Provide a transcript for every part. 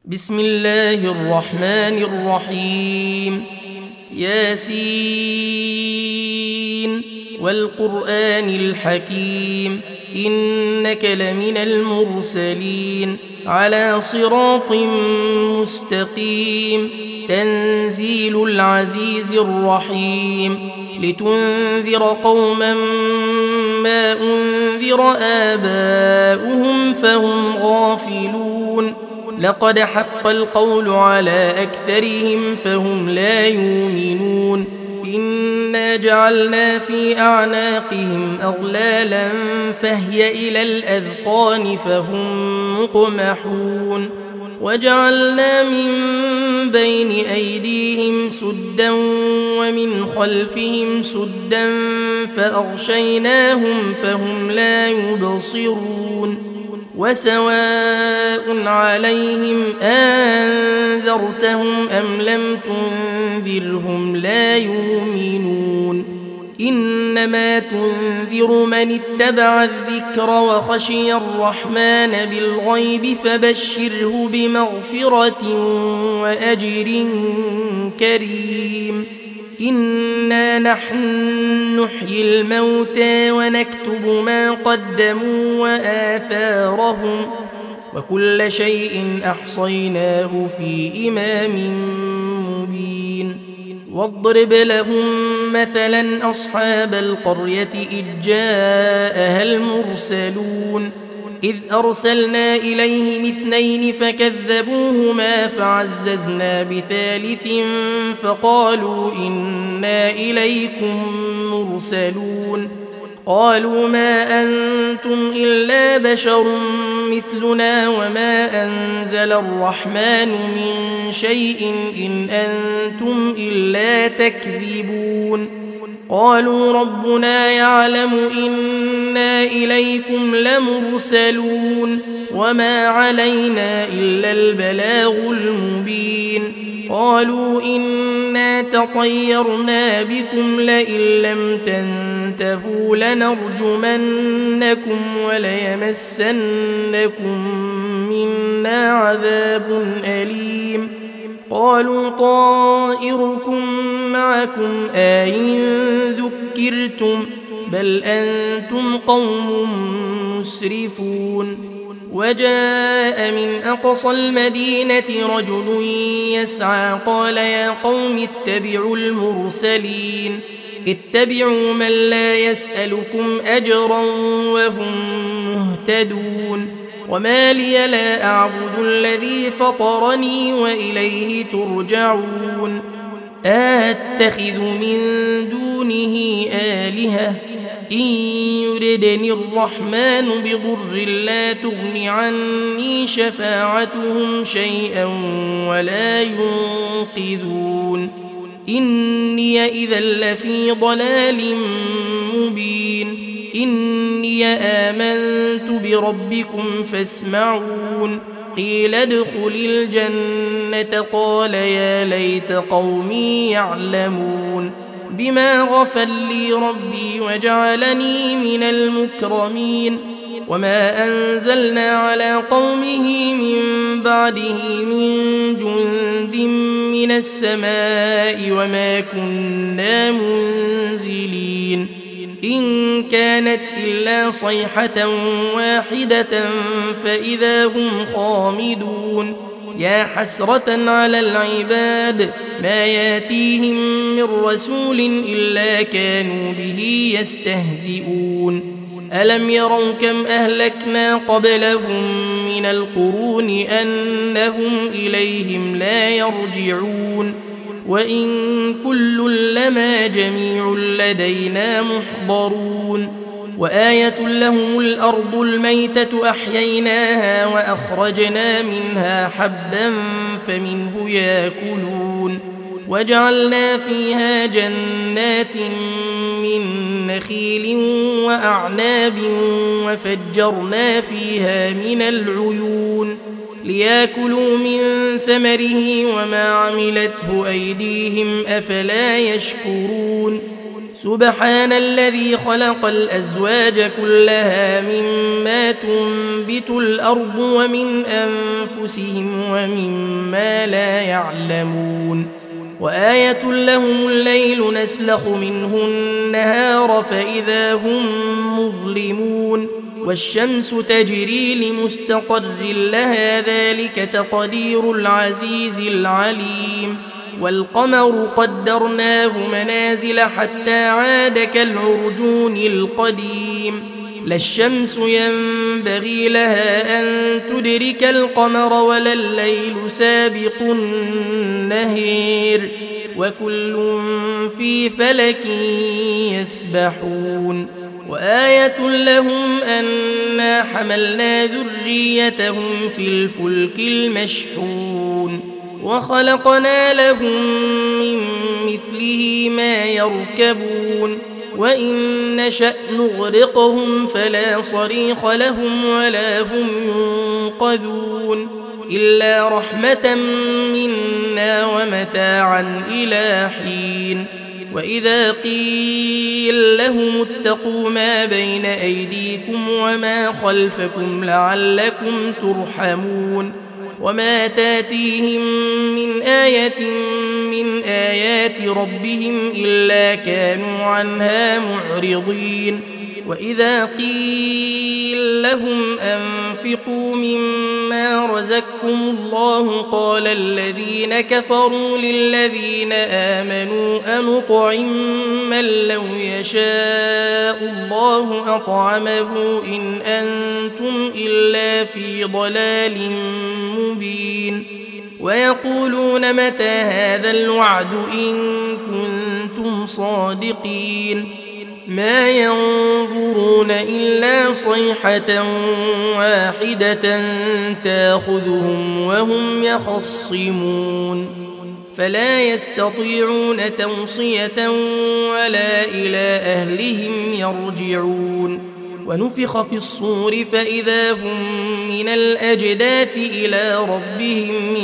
بسم الله الرحمن الرحيم. ياسين والقرآن الحكيم إنك لمن المرسلين على صراط مستقيم. تنزيل العزيز الرحيم لتنذر قوما ما أنذر آباؤهم فهم غافلون. لقد حق القول على أكثرهم فهم لا يؤمنون. إنا جعلنا في أعناقهم أغلالا فهي إلى الأذقان فهم مقمحون. وجعلنا من بين أيديهم سدا ومن خلفهم سدا فأغشيناهم فهم لا يبصرون. وسواء عليهم أنذرتهم أم لم تنذرهم لا يؤمنون. إنما تنذر من اتبع الذكر وخشي الرحمن بالغيب فبشره بمغفرة وأجر كريم. إنا نحن نحيي الموتى ونكتب ما قدموا وآثارهم وكل شيء أحصيناه في إمام مبين. واضرب لهم مثلا أصحاب القرية إذ جاءها المرسلون إذ أرسلنا إليهم اثنين فكذبوهما فعززنا بثالث فقالوا إنا إليكم مرسلون. قالوا ما أنتم إلا بشر مثلنا وما أنزل الرحمن من شيء إن أنتم إلا تكذبون. قالوا ربنا يعلم إنا إليكم لمرسلون وما علينا إلا البلاغ المبين. قالوا إنا تطيرنا بكم لئن لم تنتهوا لنرجمنكم وليمسنكم منا عذاب أليم. قالوا طائركم معكم أئن ذكرتم بل أنتم قوم مسرفون. وجاء من أقصى المدينة رجل يسعى قال يا قوم اتبعوا المرسلين اتبعوا من لا يسألكم أجرا وهم مهتدون. وما لي لا أعبد الذي فطرني وإليه ترجعون. أتخذ من دونه آلهة إن يردني الرحمن بضر لا تغن عني شفاعتهم شيئا ولا ينقذون. إني إذا لفي ضلال مبين. إني آمنت بربكم فاسمعون. قيل ادخل الجنة قال يا ليت قومي يعلمون بما غفر لي ربي وجعلني من المكرمين. وما أنزلنا على قومه من بعده من جند من السماء وما كنا منزلين. إن كانت إلا صيحة واحدة فإذا هم خامدون. يا حسرة على العباد ما ياتيهم من رسول إلا كانوا به يستهزئون. ألم يروا كم أهلكنا قبلهم من القرون أنهم إليهم لا يرجعون. وإن كل لما جميع لدينا محضرون. وآية لهم الأرض الميتة أحييناها وأخرجنا منها حبا فمنه يأكلون. وجعلنا فيها جنات من نخيل وأعناب وفجرنا فيها من العيون ليأكلوا من ثمره وما عملته أيديهم أفلا يشكرون. سبحان الذي خلق الأزواج كلها مما تنبت الأرض ومن أنفسهم ومما لا يعلمون وآية لهم الليل نسلخ منه النهار فإذا هم مظلمون والشمس تجري لمستقر لها ذلك تقدير العزيز العليم والقمر قدرناه منازل حتى عاد كالعرجون القديم لا الشمس ينبغي لها أن تدرك القمر ولا الليل سابق النهير وكل في فلك يسبحون وآية لهم أنا حملنا ذريتهم في الفلك المشحون وخلقنا لهم من مثله ما يركبون وإن نشأ نغرقهم فلا صريخ لهم ولا هم ينقذون إلا رحمة منا ومتاعا إلى حين وإذا قيل لهم اتقوا ما بين أيديكم وما خلفكم لعلكم ترحمون وما تاتيهم من آية من آيات ربهم إلا كانوا عنها معرضين وإذا قيل لهم أنفقوا مما رزقكم الله قال الذين كفروا للذين آمنوا أنطعم من لو يشاء الله أطعمه إن أنتم إلا في ضلال مبين ويقولون متى هذا الوعد إن كنتم صادقين ما ينظرون إلا صيحة واحدة تأخذهم وهم يخصمون فلا يستطيعون توصية ولا إلى أهلهم يرجعون ونفخ في الصور فإذا هم من الأجداث إلى ربهم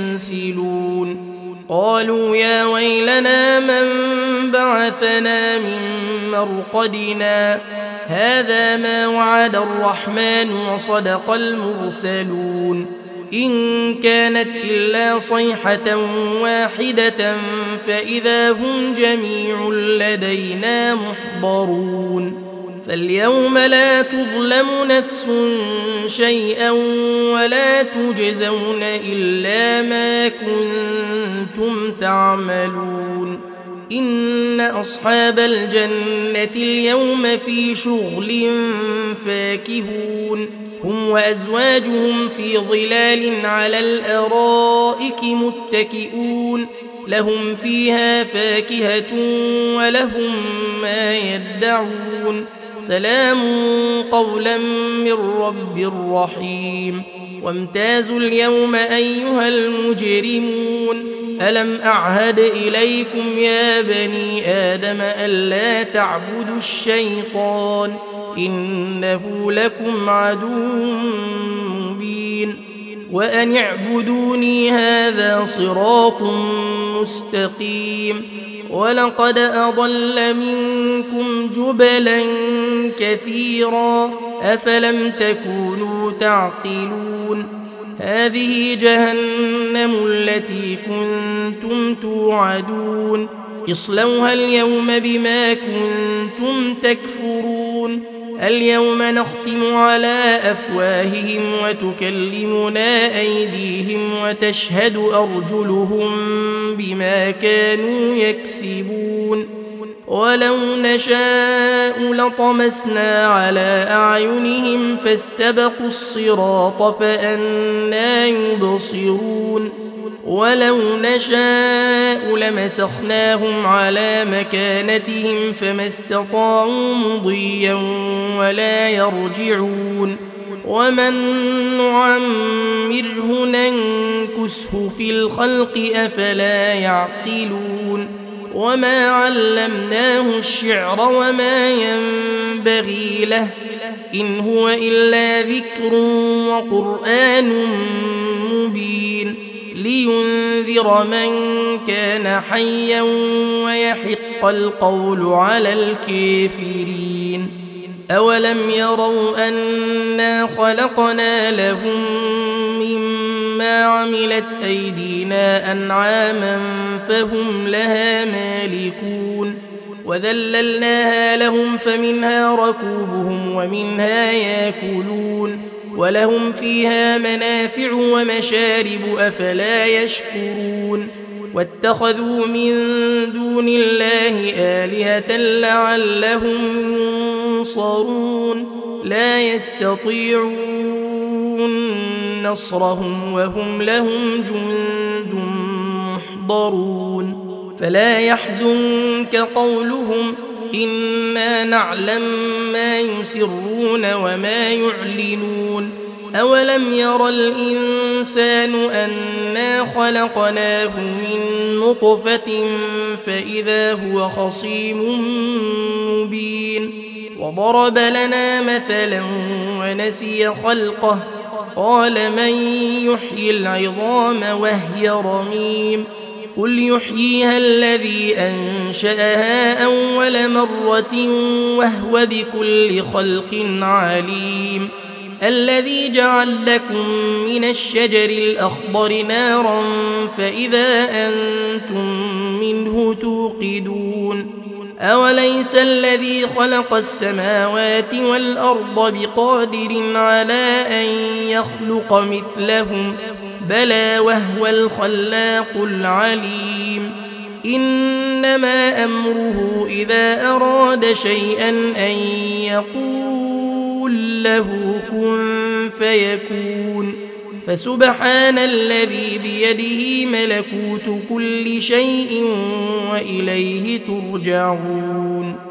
ينسلون قالوا يا ويلنا من بعثنا من مرقدنا هذا ما وعد الرحمن وصدق المرسلون إن كانت إلا صيحة واحدة فإذا هم جميع لدينا محضرون فاليوم لا تظلم نفس شيئا ولا تجزون إلا ما كنتم تعملون إن أصحاب الجنة اليوم في شغل فاكهون هم وأزواجهم في ظلال على الأرائك متكئون لهم فيها فاكهة ولهم ما يدعون سلام قولا من رب رحيم وامتازوا اليوم أيها المجرمون ألم أعهد إليكم يا بني آدم ألا تعبدوا الشيطان إنه لكم عدو مبين وأن اعبدوني هذا صراط مستقيم ولقد أضل منكم جبلا كثيرا أفلم تكونوا تعقلون هذه جهنم التي كنتم توعدون اصلوها اليوم بما كنتم تكفرون اليوم نختم على أفواههم وتكلمنا أيديهم وتشهد أرجلهم بما كانوا يكسبون ولو نشاء لطمسنا على أعينهم فاستبقوا الصراط فأنى يبصرون ولو نشاء لمسخناهم على مكانتهم فما استطاعوا مضيا ولا يرجعون ومن نعمره ننكسه في الخلق أفلا يعقلون وما علمناه الشعر وما ينبغي له إن هو إلا ذكر وقرآن مبين لينذر لينذر من كان حيا ويحق القول على الكافرين. أولم يروا أنا خلقنا لهم مما عملت أيدينا أنعاما فهم لها مالكون وذللناها لهم فمنها ركوبهم ومنها ياكلون ولهم فيها منافع ومشارب أفلا يشكرون. واتخذوا من دون الله آلهة لعلهم ينصرون لا يستطيعون نصرهم وهم لهم جند محضرون. فلا يحزنك قولهم إنا نعلم ما يسرون وما يعلنون. أولم ير الإنسان أنا خلقناه من نطفة فإذا هو خصيم مبين وضرب لنا مثلا ونسي خلقه قال من يحيي العظام وهي رميم قل يحييها الذي أنشأها أول مرة وهو بكل خلق عليم. الذي جعل لكم من الشجر الأخضر نارا فإذا أنتم منه توقدون. أوليس الذي خلق السماوات والأرض بقادر على أن يخلق مثلهم بلى وهو الخلاق العليم. إنما أمره إذا أراد شيئا أن يقول له كن فيكون. فسبحان الذي بيده ملكوت كل شيء وإليه ترجعون.